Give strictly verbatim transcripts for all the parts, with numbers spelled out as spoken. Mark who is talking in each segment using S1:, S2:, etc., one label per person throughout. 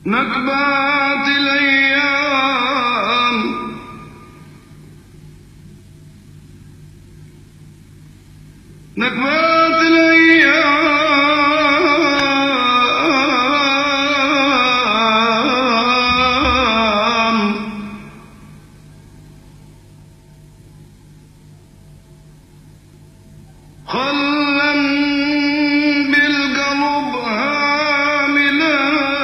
S1: نكبات الأيام نكبات الأيام خلا بالقلب هاملا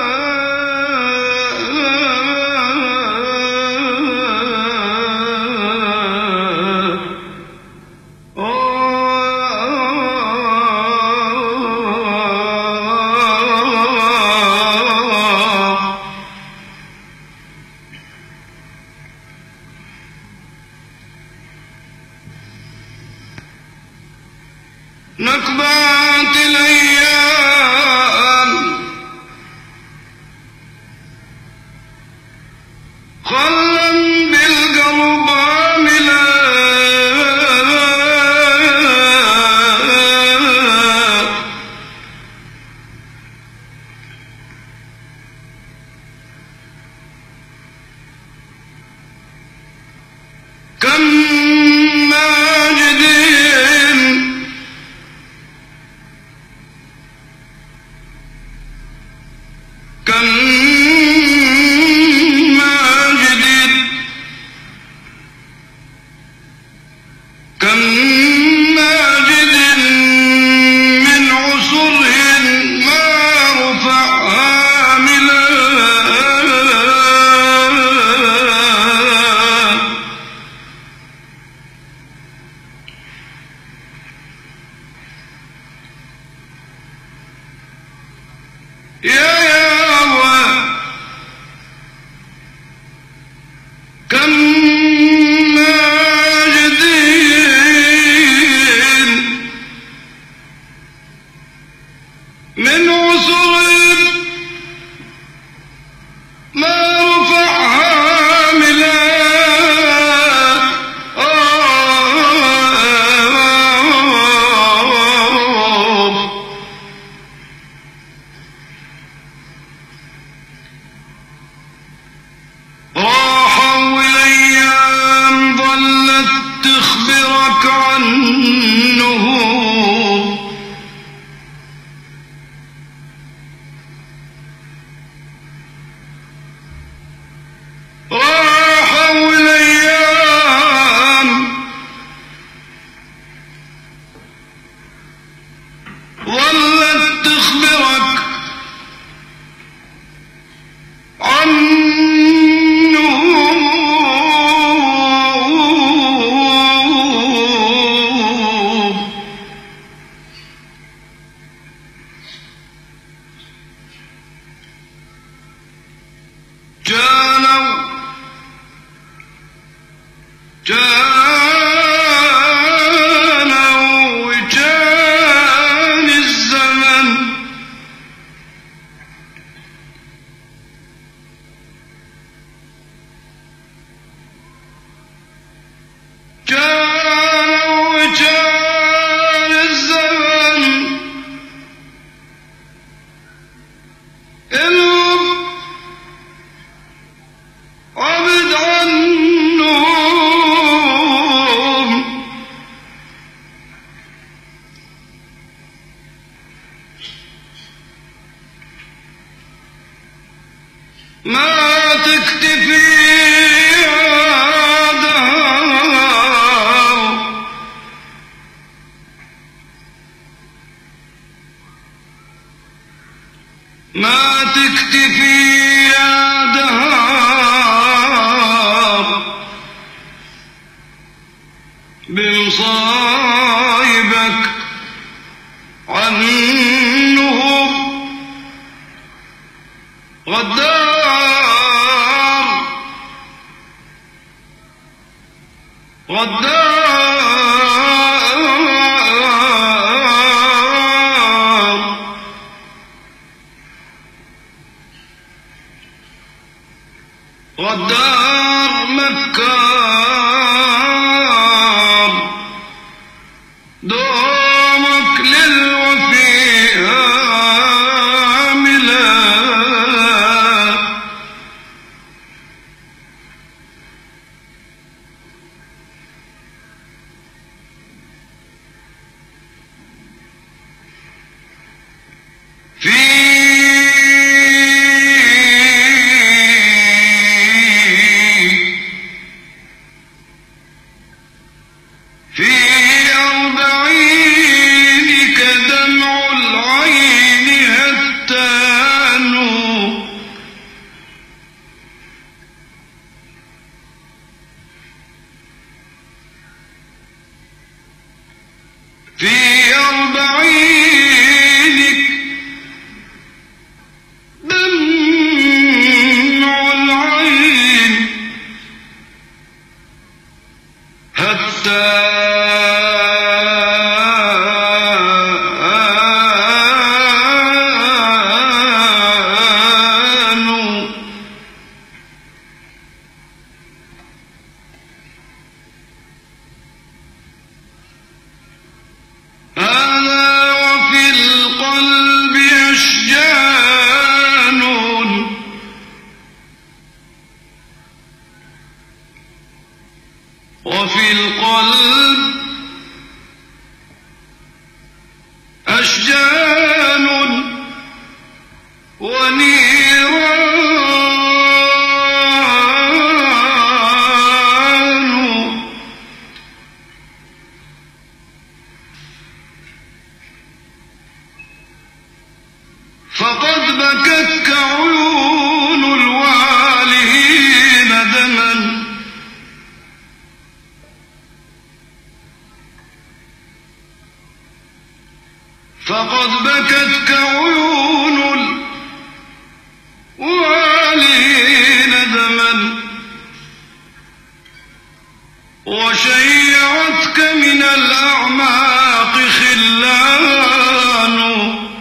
S1: نكبات الأيام خلا بالقلب عاملا كم ماجد كم ماجد كم ماجد من عصره ما رفع هاملا يا كم ماجد من عصر ما رفع هاملا تخبرك عنه راحوا الأيام ظلت تخبرك عنه جانوا جانوا وجان الزمن جانوا وجان الزمن عبد عنهم ما تكتفي يا دهر ما تكتفي يا دهر بمصايبك عنهم غدار غدار غدار مكار دومك للوفي هاملا وفي القلب أشجان ونيران فقد بكتك عيون الوالهين دما فقد بكتك عيون الوالهين دما وشيعتك من الأعماق خلان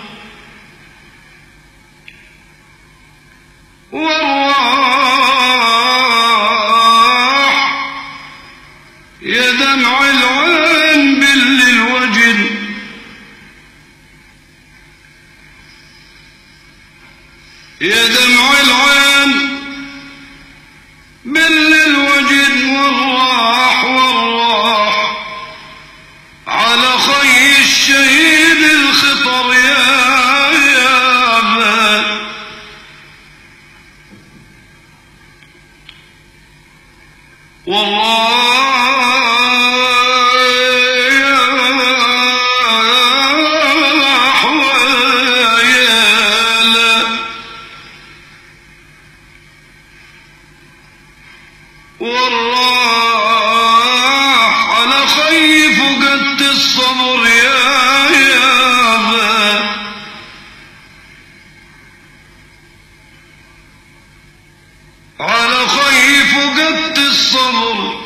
S1: والراح يا دمع العين بل الوجد يا دمع العين بل الوجد والراح والراح على خي الشهيد الخطر يا يا بال والله والراح على خيف قد الصبر يا يابا على خيف قد الصبر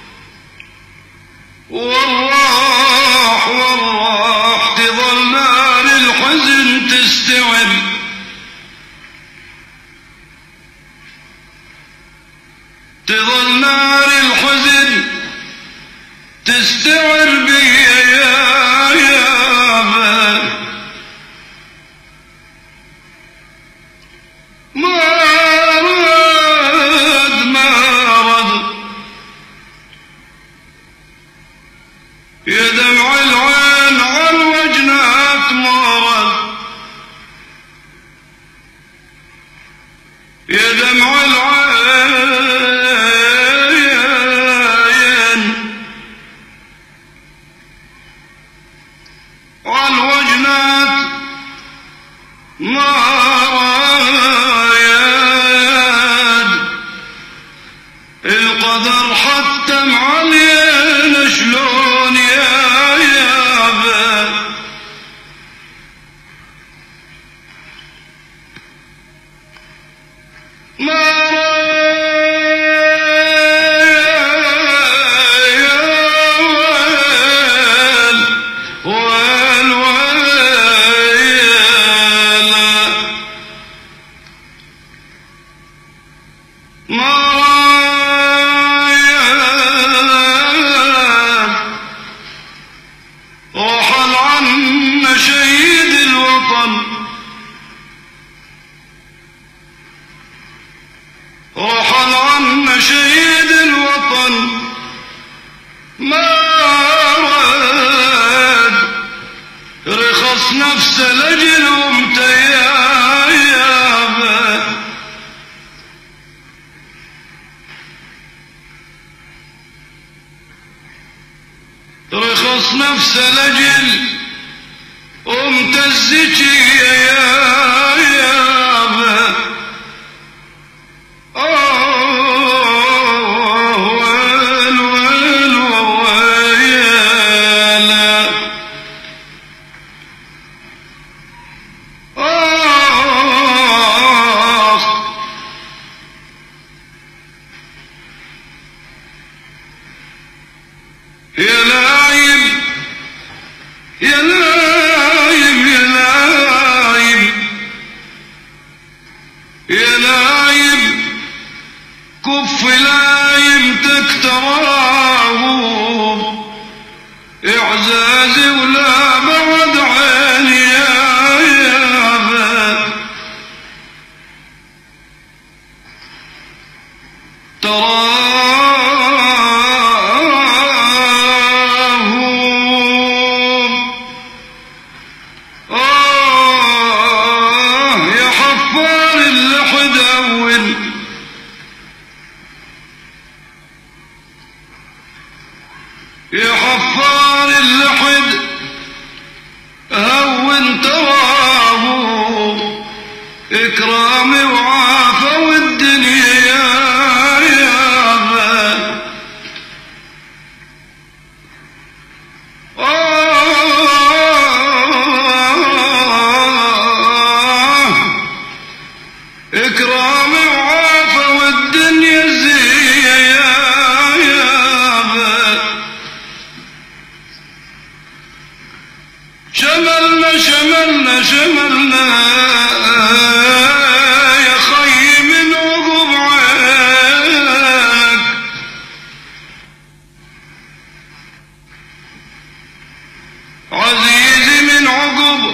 S1: والراح والراح تظل نار الحزن تستوعب تظل نار الحزن تستعر بي يا يابا ما رد ما رد يا دمع العين عن وجنات ما رد يا دمع العين والوجنات ما رايد القدر حتم علينا شلون يا يابا ما رحل عنا شهيد الوطن رحل عنا شهيد الوطن ما راد رخص نفسه لجل أمته يا يابا رخص نفسه لجل ومتزكي يا يابا اوه ويل ويل ويلا اوه كف لايمتك تراهم إعزازي ولا بعد عيني يا يابا تراهم آه يا حفار اللحد أول يا حفار اللحد هون تراهم إكرامي وعافى والدنيا يا يابا آه إكرامي وعافى والدنيا زي يا يابا شملنا شملنا شملنا يا خي من عقب عينك عزيزي من عقب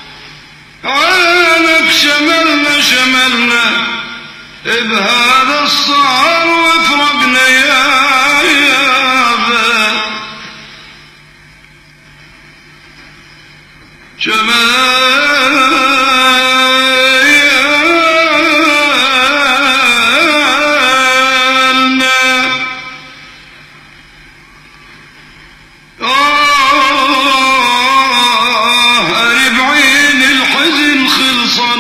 S1: عينك شملنا شملنا بهذا الصار وفرقنا يا يابا شمالنا آه ربعين الحزن خلصا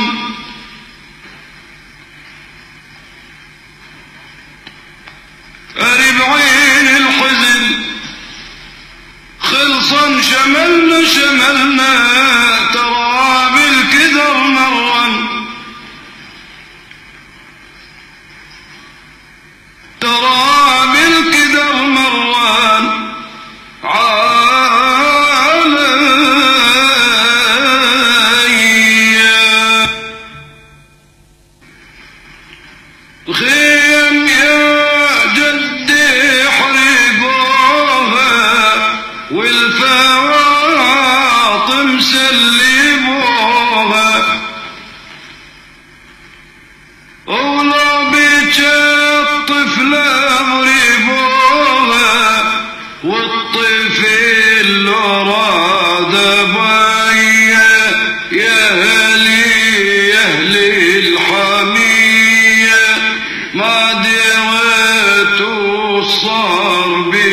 S1: ربعين الحزن خلصا شملنا شملنا ترى بالكدر مرا ترى بالكدر مرا عليا خيم يا جدي حرقوها والفواطم سلموها ولو بيت الطفلة ضربوها والطفل لو راد بيا يا اهلي يا اهلي الحمية ما دريت صار بي